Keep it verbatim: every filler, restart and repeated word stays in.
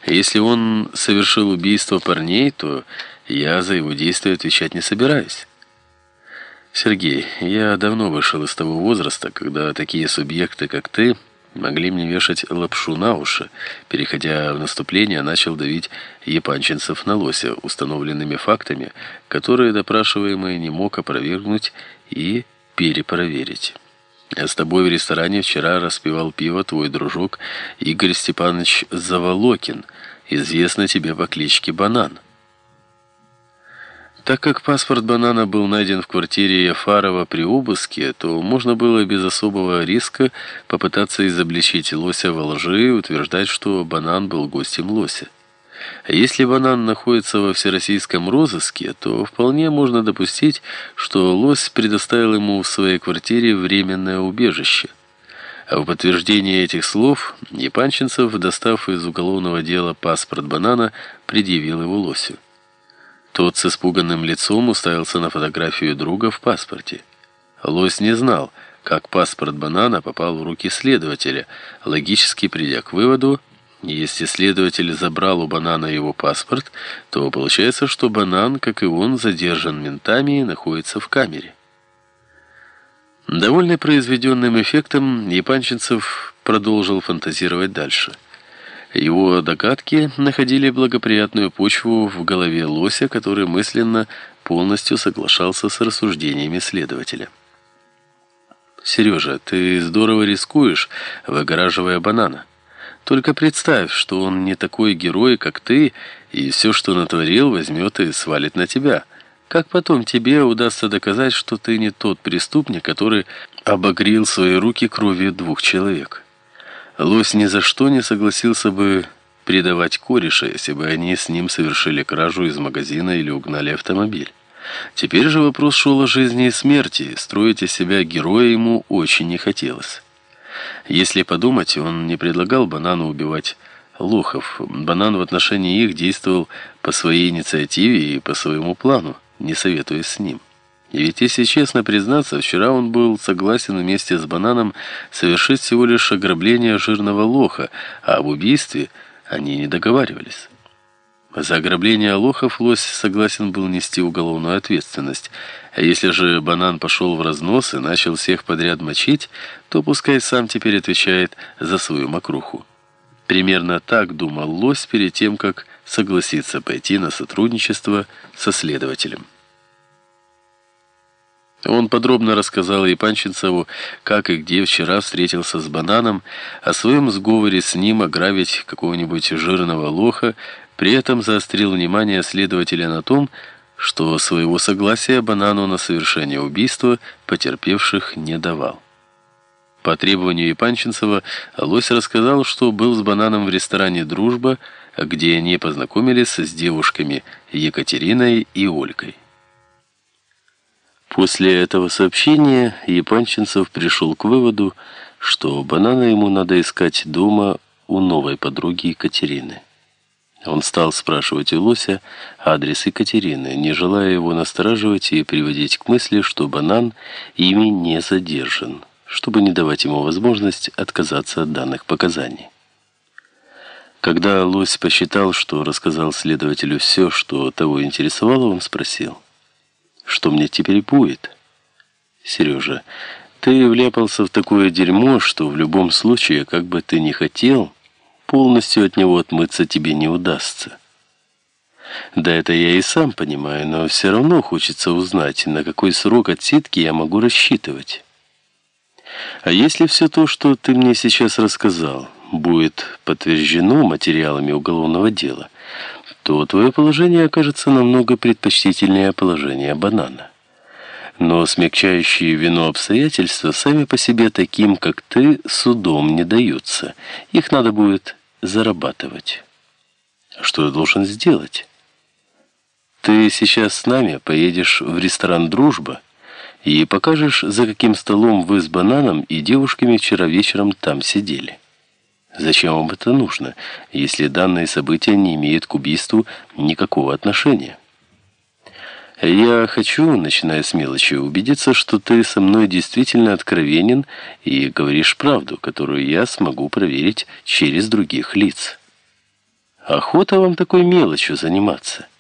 Если он совершил убийство парней, то я за его действия отвечать не собираюсь. Сергей, я давно вышел из того возраста, когда такие субъекты, как ты, могли мне вешать лапшу на уши. Переходя в наступление, начал давить япончинцев на лося установленными фактами, которые допрашиваемый не мог опровергнуть и перепроверить. С тобой в ресторане вчера распивал пиво твой дружок Игорь Степанович Заволокин, известный тебе по кличке Банан. Так как паспорт Банана был найден в квартире Яфарова при обыске, то можно было без особого риска попытаться изобличить Лося во лжи и утверждать, что Банан был гостем Лося. А если Банан находится во всероссийском розыске, то вполне можно допустить, что Лось предоставил ему в своей квартире временное убежище. А в подтверждение этих слов Япончинцев, достав из уголовного дела паспорт Банана, предъявил его Лосю. Тот с испуганным лицом уставился на фотографию друга в паспорте. Лось не знал, как паспорт Банана попал в руки следователя, логически придя к выводу: если следователь забрал у Банана его паспорт, то получается, что Банан, как и он, задержан ментами и находится в камере. Довольный произведенным эффектом, Япончинцев продолжил фантазировать дальше. Его догадки находили благоприятную почву в голове Лося, который мысленно полностью соглашался с рассуждениями следователя. «Сережа, ты здорово рискуешь, выгораживая Банана. Только представь, что он не такой герой, как ты, и все, что натворил, возьмет и свалит на тебя. Как потом тебе удастся доказать, что ты не тот преступник, который обогрел свои руки кровью двух человек?» Лось ни за что не согласился бы предавать кореша, если бы они с ним совершили кражу из магазина или угнали автомобиль. Теперь же вопрос шел о жизни и смерти. Строить из себя героя ему очень не хотелось. Если подумать, он не предлагал Банану убивать лохов. Банан в отношении их действовал по своей инициативе и по своему плану, не советуясь с ним. И ведь, если честно признаться, вчера он был согласен вместе с Бананом совершить всего лишь ограбление жирного лоха, а об убийстве они не договаривались. За ограбление лохов Лось согласен был нести уголовную ответственность, а если же Банан пошел в разнос и начал всех подряд мочить, то пускай сам теперь отвечает за свою мокруху. Примерно так думал Лось перед тем, как согласиться пойти на сотрудничество со следователем. Он подробно рассказал Япончинцеву, как и где вчера встретился с Бананом, о своем сговоре с ним ограбить какого-нибудь жирного лоха, при этом заострил внимание следователя на том, что своего согласия Банану на совершение убийства потерпевших не давал. По требованию Япончинцева Лось рассказал, что был с Бананом в ресторане «Дружба», где они познакомились с девушками Екатериной и Олькой. После этого сообщения Япончинцев пришел к выводу, что Банана ему надо искать дома у новой подруги Екатерины. Он стал спрашивать у Лося адрес Екатерины, не желая его настораживать и приводить к мысли, что Банан ими не задержан, чтобы не давать ему возможность отказаться от данных показаний. Когда Лось посчитал, что рассказал следователю все, что того интересовало, он спросил: «Что мне теперь будет?» «Сережа, ты вляпался в такое дерьмо, что в любом случае, как бы ты ни хотел, полностью от него отмыться тебе не удастся». «Да это я и сам понимаю, но все равно хочется узнать, на какой срок отсидки я могу рассчитывать. А если все то, что ты мне сейчас рассказал, будет подтверждено материалами уголовного дела, то твое положение окажется намного предпочтительнее положения Банана. Но смягчающие вину обстоятельства сами по себе таким, как ты, судом не даются. Их надо будет зарабатывать. Что я должен сделать? Ты сейчас с нами поедешь в ресторан «Дружба» и покажешь, за каким столом вы с Бананом и девушками вчера вечером там сидели. Зачем вам это нужно, если данные события не имеют к убийству никакого отношения? Я хочу, начиная с мелочи, убедиться, что ты со мной действительно откровенен и говоришь правду, которую я смогу проверить через других лиц. Охота вам такой мелочью заниматься.